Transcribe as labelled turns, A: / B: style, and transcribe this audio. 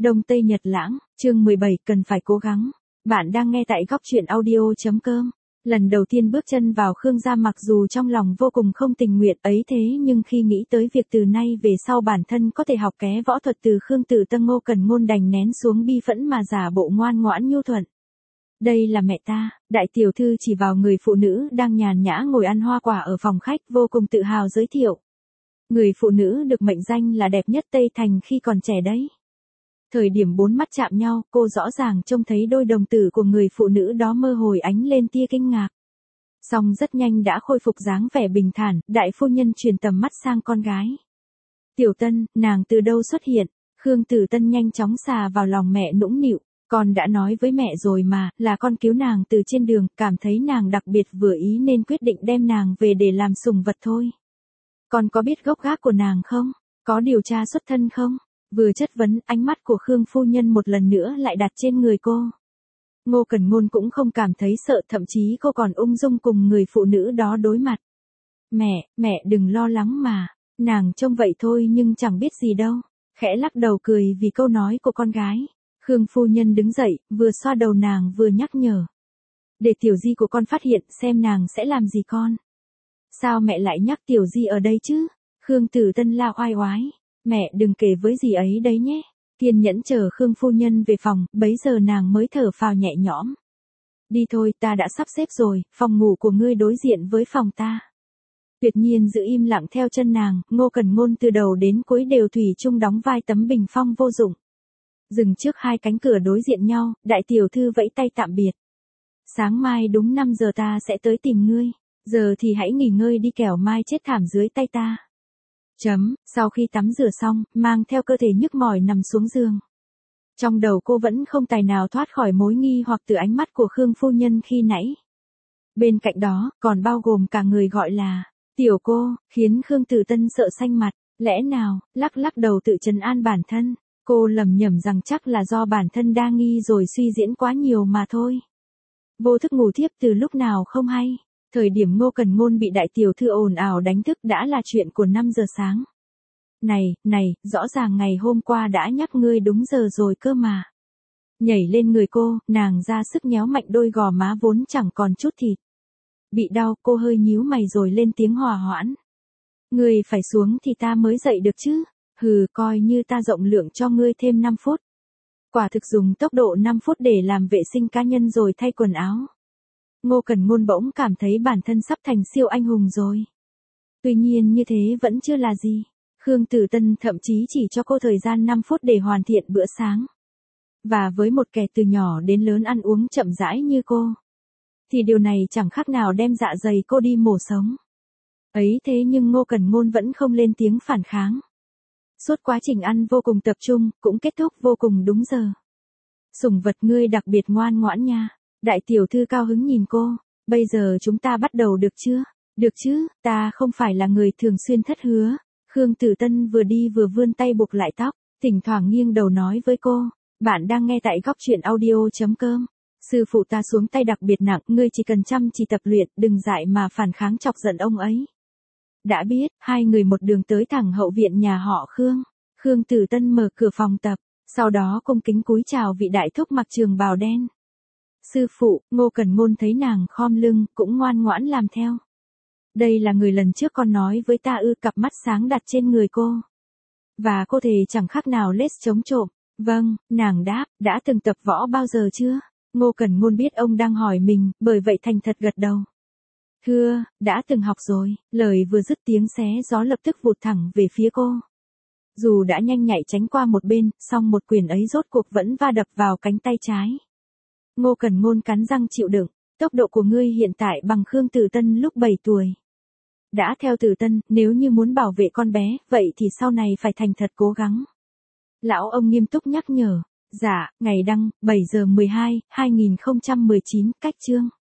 A: Đông Tây Nhật Lãng, chương 17, cần phải cố gắng. Bạn đang nghe tại góc truyện audio.com. Lần đầu tiên bước chân vào Khương gia mặc dù trong lòng vô cùng không tình nguyện ấy thế nhưng khi nghĩ tới việc từ nay về sau bản thân có thể học ké võ thuật từ Khương Tử Tân, Ngô Cẩn Ngôn đành nén xuống bi phẫn mà giả bộ ngoan ngoãn nhu thuận. Đây là mẹ ta, đại tiểu thư chỉ vào người phụ nữ đang nhàn nhã ngồi ăn hoa quả ở phòng khách vô cùng tự hào giới thiệu. Người phụ nữ được mệnh danh là đẹp nhất Tây Thành khi còn trẻ đấy. Thời điểm bốn mắt chạm nhau, cô rõ ràng trông thấy đôi đồng tử của người phụ nữ đó mơ hồ ánh lên tia kinh ngạc. Song rất nhanh đã khôi phục dáng vẻ bình thản, đại phu nhân truyền tầm mắt sang con gái. Tiểu Tân, nàng từ đâu xuất hiện? Khương Tử Tân nhanh chóng xà vào lòng mẹ nũng nịu. Con đã nói với mẹ rồi mà, là con cứu nàng từ trên đường, cảm thấy nàng đặc biệt vừa ý nên quyết định đem nàng về để làm sủng vật thôi. Con có biết gốc gác của nàng không? Có điều tra xuất thân không? Vừa chất vấn, ánh mắt của Khương phu nhân một lần nữa lại đặt trên người cô. Ngô Cẩn Ngôn cũng không cảm thấy sợ, thậm chí cô còn ung dung cùng người phụ nữ đó đối mặt. Mẹ đừng lo lắng mà, nàng trông vậy thôi nhưng chẳng biết gì đâu. Khẽ lắc đầu cười vì câu nói của con gái. Khương phu nhân đứng dậy, vừa xoa đầu nàng vừa nhắc nhở. Để tiểu di của con phát hiện xem nàng sẽ làm gì con. Sao mẹ lại nhắc tiểu di ở đây chứ? Khương Tử Tân la oai oái. Mẹ đừng kể với gì ấy đấy nhé. Kiên nhẫn chờ Khương phu nhân về phòng, bấy giờ nàng mới thở phào nhẹ nhõm. Đi thôi, ta đã sắp xếp rồi, phòng ngủ của ngươi đối diện với phòng ta. Tuyệt nhiên giữ im lặng theo chân nàng, Ngô Cẩn Ngôn từ đầu đến cuối đều thủy chung đóng vai tấm bình phong vô dụng. Dừng trước hai cánh cửa đối diện nhau, đại tiểu thư vẫy tay tạm biệt. Sáng mai đúng 5 giờ ta sẽ tới tìm ngươi, giờ thì hãy nghỉ ngơi đi kẻo mai chết thảm dưới tay ta. Sau khi tắm rửa xong, mang theo cơ thể nhức mỏi nằm xuống giường. Trong đầu cô vẫn không tài nào thoát khỏi mối nghi hoặc từ ánh mắt của Khương phu nhân khi nãy. Bên cạnh đó, còn bao gồm cả người gọi là tiểu cô, khiến Khương Tử Tân sợ xanh mặt. Lẽ nào, lắc đầu tự trấn an bản thân. Cô lầm nhầm rằng chắc là do bản thân đa nghi rồi suy diễn quá nhiều mà thôi. Vô thức ngủ thiếp từ lúc nào không hay. Thời điểm Ngô Cẩn Ngôn bị đại tiểu thư ồn ào đánh thức đã là chuyện của 5 giờ sáng. Này, rõ ràng ngày hôm qua đã nhắc ngươi đúng giờ rồi cơ mà. Nhảy lên người cô, nàng ra sức nhéo mạnh đôi gò má vốn chẳng còn chút thịt. Bị đau, cô hơi nhíu mày rồi lên tiếng hòa hoãn. Ngươi phải xuống thì ta mới dậy được chứ. Hừ, coi như ta rộng lượng cho ngươi thêm 5 phút. Quả thực dùng tốc độ 5 phút để làm vệ sinh cá nhân rồi thay quần áo. Ngô Cẩn Ngôn bỗng cảm thấy bản thân sắp thành siêu anh hùng rồi. Tuy nhiên như thế vẫn chưa là gì. Khương Tử Tân thậm chí chỉ cho cô thời gian 5 phút để hoàn thiện bữa sáng. Và với một kẻ từ nhỏ đến lớn ăn uống chậm rãi như cô, thì điều này chẳng khác nào đem dạ dày cô đi mổ sống. Ấy thế nhưng Ngô Cẩn Ngôn vẫn không lên tiếng phản kháng. Suốt quá trình ăn vô cùng tập trung, cũng kết thúc vô cùng đúng giờ. Sủng vật ngươi đặc biệt ngoan ngoãn nha. Đại tiểu thư cao hứng nhìn cô. Bây giờ chúng ta bắt đầu được chưa? Được chứ, ta không phải là người thường xuyên thất hứa. Khương Tử Tân vừa đi vừa vươn tay buộc lại tóc, thỉnh thoảng nghiêng đầu nói với cô. Bạn đang nghe tại góc truyện audio.com. Sư phụ ta xuống tay đặc biệt nặng, ngươi chỉ cần chăm chỉ tập luyện, đừng dại mà phản kháng chọc giận ông ấy. Đã biết, hai người một đường tới thẳng hậu viện nhà họ Khương. Khương Tử Tân mở cửa phòng tập, sau đó cung kính cúi chào vị đại thúc mặc trường bào đen. Sư phụ, Ngô Cẩn Ngôn thấy nàng khom lưng, cũng ngoan ngoãn làm theo. Đây là người lần trước con nói với ta ư? Cặp mắt sáng đặt trên người cô. Và cô thề chẳng khác nào lết chống trộm. Vâng, nàng đáp, đã từng tập võ bao giờ chưa? Ngô Cẩn Ngôn biết ông đang hỏi mình, bởi vậy thành thật gật đầu. Thưa, đã từng học rồi. Lời vừa dứt tiếng xé gió lập tức vụt thẳng về phía cô. Dù đã nhanh nhạy tránh qua một bên, song một quyền ấy rốt cuộc vẫn va đập vào cánh tay trái. Ngô Cẩn Ngôn cắn răng chịu đựng. Tốc độ của ngươi hiện tại bằng Khương Tử Tân lúc 7 tuổi. Đã theo Tử Tân, nếu như muốn bảo vệ con bé, vậy thì sau này phải thành thật cố gắng. Lão ông nghiêm túc nhắc nhở. Dạ, ngày đăng, 7 giờ 12, 2019, cách chương.